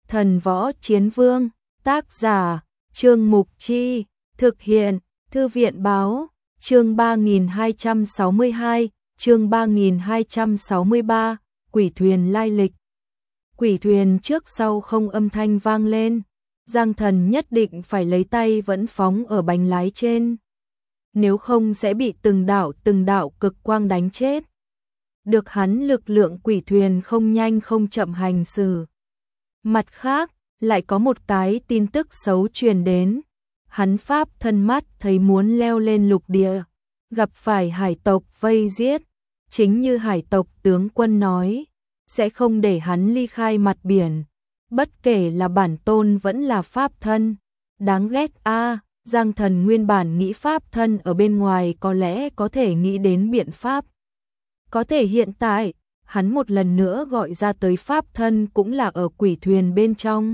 Thần Võ Chiến Vương, tác giả, Trương Mục Chi, thực hiện, Thư viện Báo, chương 3262, chương 3263, quỷ thuyền lai lịch. Quỷ thuyền trước sau không âm thanh vang lên, Giang Thần nhất định phải lấy tay vẫn phóng ở bánh lái trên. Nếu không sẽ bị từng đạo cực quang đánh chết. Được hắn lực lượng quỷ thuyền không nhanh không chậm hành xử. Mặt khác, lại có một cái tin tức xấu truyền đến. Hắn pháp thân mắt thấy muốn leo lên lục địa, gặp phải hải tộc vây giết. Chính như hải tộc tướng quân nói, sẽ không để hắn ly khai mặt biển. Bất kể là bản tôn vẫn là pháp thân. Đáng ghét a. Giang Thần nguyên bản nghĩ pháp thân ở bên ngoài có lẽ có thể nghĩ đến biện pháp. Có thể hiện tại, hắn một lần nữa gọi ra tới pháp thân cũng là ở quỷ thuyền bên trong.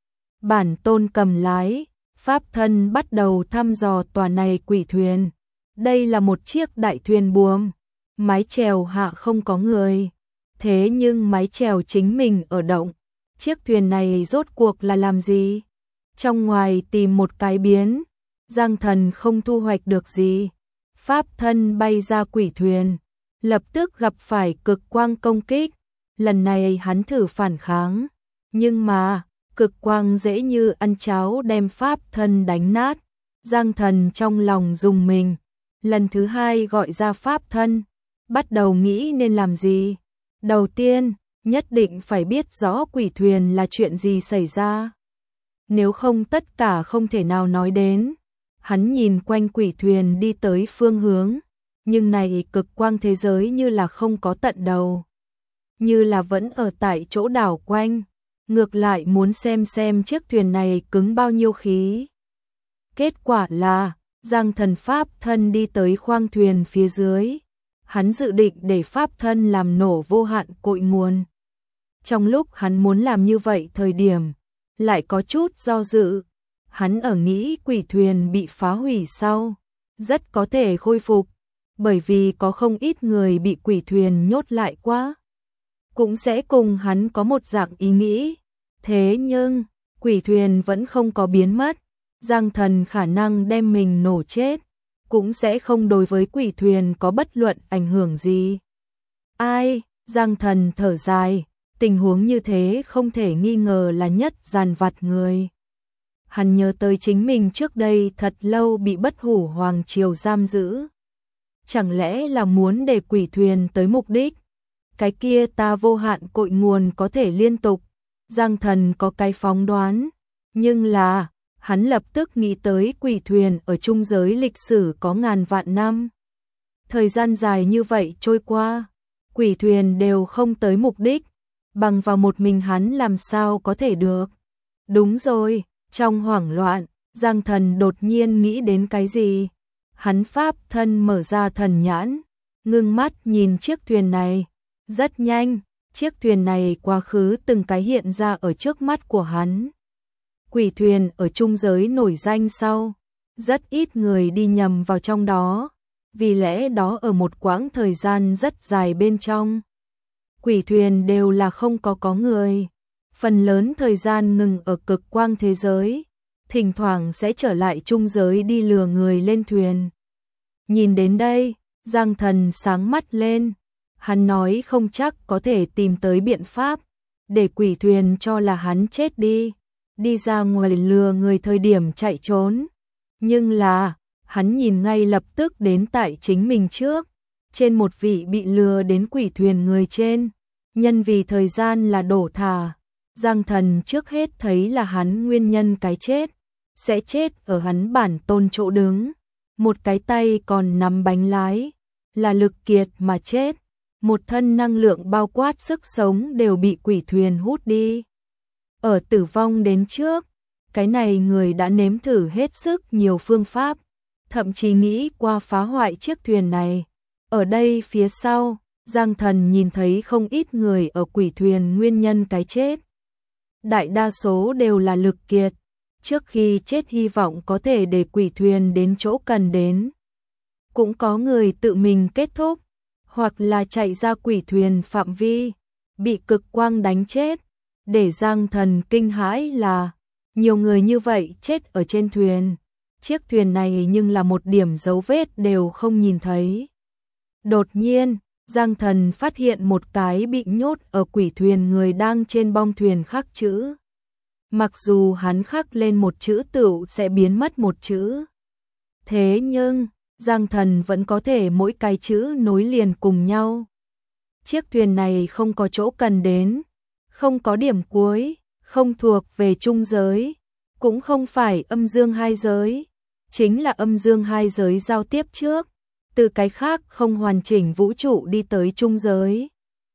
Bản tôn cầm lái, pháp thân bắt đầu thăm dò tòa này quỷ thuyền. Đây là một chiếc đại thuyền buồm, mái chèo hạ không có người. Thế nhưng mái chèo chính mình ở động. Chiếc thuyền này rốt cuộc là làm gì? Trong ngoài tìm một cái biến, Giang Thần không thu hoạch được gì. Pháp thân bay ra quỷ thuyền, lập tức gặp phải cực quang công kích. Lần này hắn thử phản kháng, nhưng mà cực quang dễ như ăn cháo đem pháp thân đánh nát. Giang Thần trong lòng rùng mình, lần thứ hai gọi ra pháp thân, bắt đầu nghĩ nên làm gì. Đầu tiên, nhất định phải biết rõ quỷ thuyền là chuyện gì xảy ra. Nếu không tất cả không thể nào nói đến. Hắn nhìn quanh quỷ thuyền đi tới phương hướng, nhưng này cực quang thế giới như là không có tận đầu. Như là vẫn ở tại chỗ đảo quanh, ngược lại muốn xem chiếc thuyền này cứng bao nhiêu khí. Kết quả là, Giang Thần pháp thân đi tới khoang thuyền phía dưới. Hắn dự định để pháp thân làm nổ vô hạn cội nguồn. Trong lúc hắn muốn làm như vậy thời điểm, lại có chút do dự. Hắn ở nghĩ quỷ thuyền bị phá hủy sau, rất có thể khôi phục, bởi vì có không ít người bị quỷ thuyền nhốt lại quá. Cũng sẽ cùng hắn có một dạng ý nghĩ. Thế nhưng, quỷ thuyền vẫn không có biến mất. Giang Thần khả năng đem mình nổ chết, cũng sẽ không đối với quỷ thuyền có bất luận ảnh hưởng gì. Ai, Giang Thần thở dài, tình huống như thế không thể nghi ngờ là nhất giàn vặt người. Hắn nhớ tới chính mình trước đây thật lâu bị Bất Hủ Hoàng Triều giam giữ. Chẳng lẽ là muốn để quỷ thuyền tới mục đích? Cái kia ta vô hạn cội nguồn có thể liên tục. Giang Thần có cái phóng đoán. Nhưng là, hắn lập tức nghĩ tới quỷ thuyền ở trung giới lịch sử có ngàn vạn năm. Thời gian dài như vậy trôi qua, quỷ thuyền đều không tới mục đích. Bằng vào một mình hắn làm sao có thể được? Đúng rồi. Trong hoảng loạn, Giang Thần đột nhiên nghĩ đến cái gì? Hắn pháp thân mở ra thần nhãn, ngưng mắt nhìn chiếc thuyền này. Rất nhanh, chiếc thuyền này quá khứ từng cái hiện ra ở trước mắt của hắn. Quỷ thuyền ở trung giới nổi danh sau, rất ít người đi nhầm vào trong đó, vì lẽ đó ở một quãng thời gian rất dài bên trong. Quỷ thuyền đều là không có người. Phần lớn thời gian ngừng ở cực quang thế giới, thỉnh thoảng sẽ trở lại trung giới đi lừa người lên thuyền. Nhìn đến đây, Giang Thần sáng mắt lên, hắn nói không chắc có thể tìm tới biện pháp, để quỷ thuyền cho là hắn chết đi ra ngoài lừa người thời điểm chạy trốn. Nhưng là, hắn nhìn ngay lập tức đến tại chính mình trước, trên một vị bị lừa đến quỷ thuyền người trên, nhân vì thời gian là đổ thả. Giang Thần trước hết thấy là hắn nguyên nhân cái chết, sẽ chết ở hắn bản tôn chỗ đứng. Một cái tay còn nắm bánh lái, là lực kiệt mà chết. Một thân năng lượng bao quát sức sống đều bị quỷ thuyền hút đi. Ở tử vong đến trước, cái này người đã nếm thử hết sức nhiều phương pháp, thậm chí nghĩ qua phá hoại chiếc thuyền này. Ở đây phía sau, Giang Thần nhìn thấy không ít người ở quỷ thuyền nguyên nhân cái chết. Đại đa số đều là lực kiệt, trước khi chết hy vọng có thể để quỷ thuyền đến chỗ cần đến. Cũng có người tự mình kết thúc, hoặc là chạy ra quỷ thuyền phạm vi, bị cực quang đánh chết. Để Giang Thần kinh hãi là nhiều người như vậy chết ở trên thuyền. Chiếc thuyền này nhưng là một điểm dấu vết đều không nhìn thấy. Đột nhiên, Giang Thần phát hiện một cái bị nhốt ở quỷ thuyền người đang trên bong thuyền khắc chữ. Mặc dù hắn khắc lên một chữ tựu sẽ biến mất một chữ. Thế nhưng, Giang Thần vẫn có thể mỗi cái chữ nối liền cùng nhau. Chiếc thuyền này không có chỗ cần đến, không có điểm cuối, không thuộc về trung giới, cũng không phải âm dương hai giới, chính là âm dương hai giới giao tiếp trước, từ cái khác không hoàn chỉnh vũ trụ đi tới trung giới.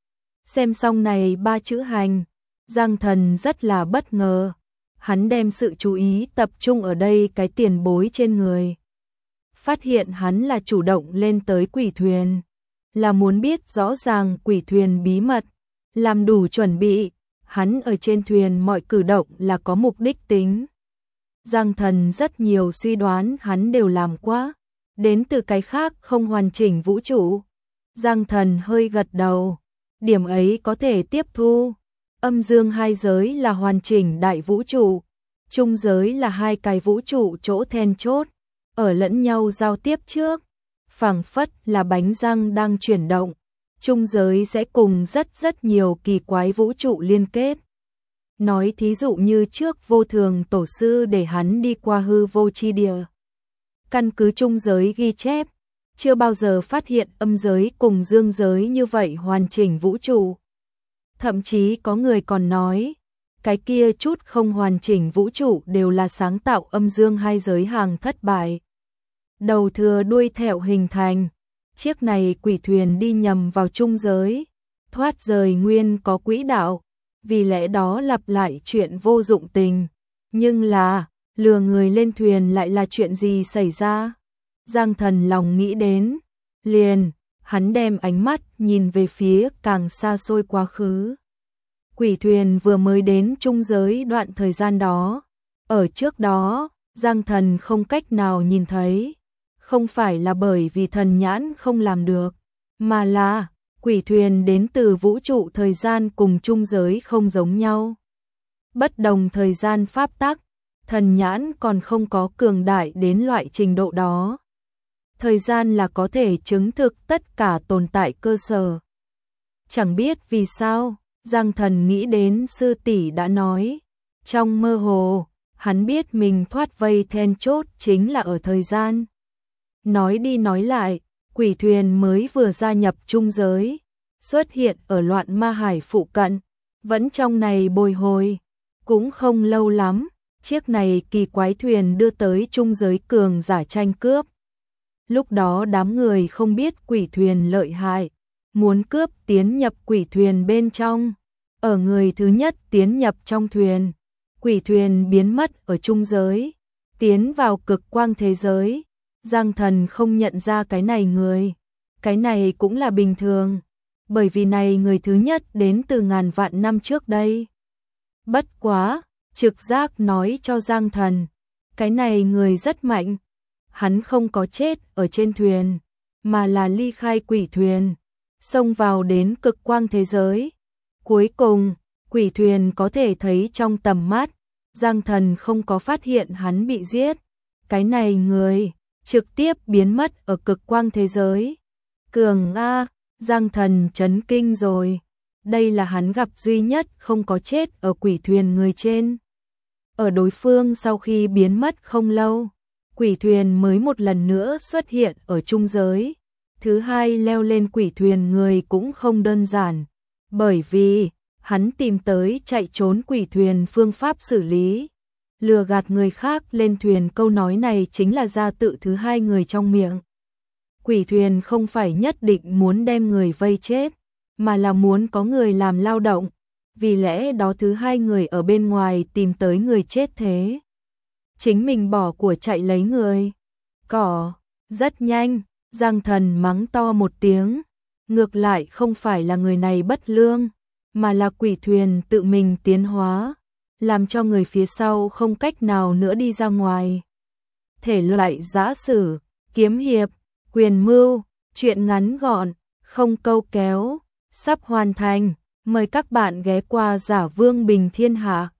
Xem xong này ba chữ hành, Giang Thần rất là bất ngờ, hắn đem sự chú ý tập trung ở đây cái tiền bối trên người. Phát hiện hắn là chủ động lên tới quỷ thuyền, là muốn biết rõ ràng quỷ thuyền bí mật, làm đủ chuẩn bị, hắn ở trên thuyền mọi cử động là có mục đích tính. Giang Thần rất nhiều suy đoán hắn đều làm qua, đến từ cái khác không hoàn chỉnh vũ trụ. Giang Thần hơi gật đầu, điểm ấy có thể tiếp thu. Âm dương hai giới là hoàn chỉnh đại vũ trụ, trung giới là hai cái vũ trụ chỗ then chốt, ở lẫn nhau giao tiếp trước, phảng phất là bánh răng đang chuyển động, trung giới sẽ cùng rất nhiều kỳ quái vũ trụ liên kết. Nói thí dụ như trước vô thường tổ sư để hắn đi qua hư vô chi địa. Căn cứ trung giới ghi chép, chưa bao giờ phát hiện âm giới cùng dương giới như vậy hoàn chỉnh vũ trụ. Thậm chí có người còn nói, cái kia chút không hoàn chỉnh vũ trụ đều là sáng tạo âm dương hai giới hàng thất bại. Đầu thừa đuôi thẹo hình thành, chiếc này quỷ thuyền đi nhầm vào trung giới, thoát rời nguyên có quỹ đạo, vì lẽ đó lặp lại chuyện vô dụng tình. Nhưng là, lừa người lên thuyền lại là chuyện gì xảy ra? Giang Thần lòng nghĩ đến, liền, hắn đem ánh mắt nhìn về phía càng xa xôi quá khứ. Quỷ thuyền vừa mới đến trung giới đoạn thời gian đó, ở trước đó, Giang Thần không cách nào nhìn thấy, không phải là bởi vì thần nhãn không làm được, mà là quỷ thuyền đến từ vũ trụ thời gian cùng trung giới không giống nhau. Bất đồng thời gian pháp tắc, thần nhãn còn không có cường đại đến loại trình độ đó. Thời gian là có thể chứng thực tất cả tồn tại cơ sở. Chẳng biết vì sao, Giang Thần nghĩ đến sư tỷ đã nói. Trong mơ hồ, hắn biết mình thoát vây then chốt chính là ở thời gian. Nói đi nói lại, quỷ thuyền mới vừa gia nhập trung giới, xuất hiện ở loạn ma hải phụ cận, vẫn trong này bồi hồi. Cũng không lâu lắm, chiếc này kỳ quái thuyền đưa tới trung giới cường giả tranh cướp. Lúc đó đám người không biết quỷ thuyền lợi hại, muốn cướp tiến nhập quỷ thuyền bên trong. Ở người thứ nhất tiến nhập trong thuyền, quỷ thuyền biến mất ở trung giới, tiến vào cực quang thế giới. Giang Thần không nhận ra cái này người, cái này cũng là bình thường, bởi vì này người thứ nhất đến từ ngàn vạn năm trước đây. Bất quá, trực giác nói cho Giang Thần, cái này người rất mạnh, hắn không có chết ở trên thuyền, mà là ly khai quỷ thuyền, xông vào đến cực quang thế giới. Cuối cùng, quỷ thuyền có thể thấy trong tầm mắt, Giang Thần không có phát hiện hắn bị giết. Cái này người, trực tiếp biến mất ở cực quang thế giới. Cường A, Giang Thần chấn kinh rồi. Đây là hắn gặp duy nhất không có chết ở quỷ thuyền người trên. Ở đối phương sau khi biến mất không lâu, quỷ thuyền mới một lần nữa xuất hiện ở trung giới. Thứ hai leo lên quỷ thuyền người cũng không đơn giản, bởi vì hắn tìm tới chạy trốn quỷ thuyền phương pháp xử lý. Lừa gạt người khác lên thuyền, câu nói này chính là ra tự thứ hai người trong miệng. Quỷ thuyền không phải nhất định muốn đem người vây chết, mà là muốn có người làm lao động, vì lẽ đó thứ hai người ở bên ngoài tìm tới người chết thế. Chính mình bỏ của chạy lấy người. Cỏ, rất nhanh, Giang Thần mắng to một tiếng, ngược lại không phải là người này bất lương, mà là quỷ thuyền tự mình tiến hóa, làm cho người phía sau không cách nào nữa đi ra ngoài. Thể loại giã sử, kiếm hiệp, quyền mưu, truyện ngắn gọn, không câu kéo, sắp hoàn thành. Mời các bạn ghé qua Giả Vương Bình Thiên Hạ.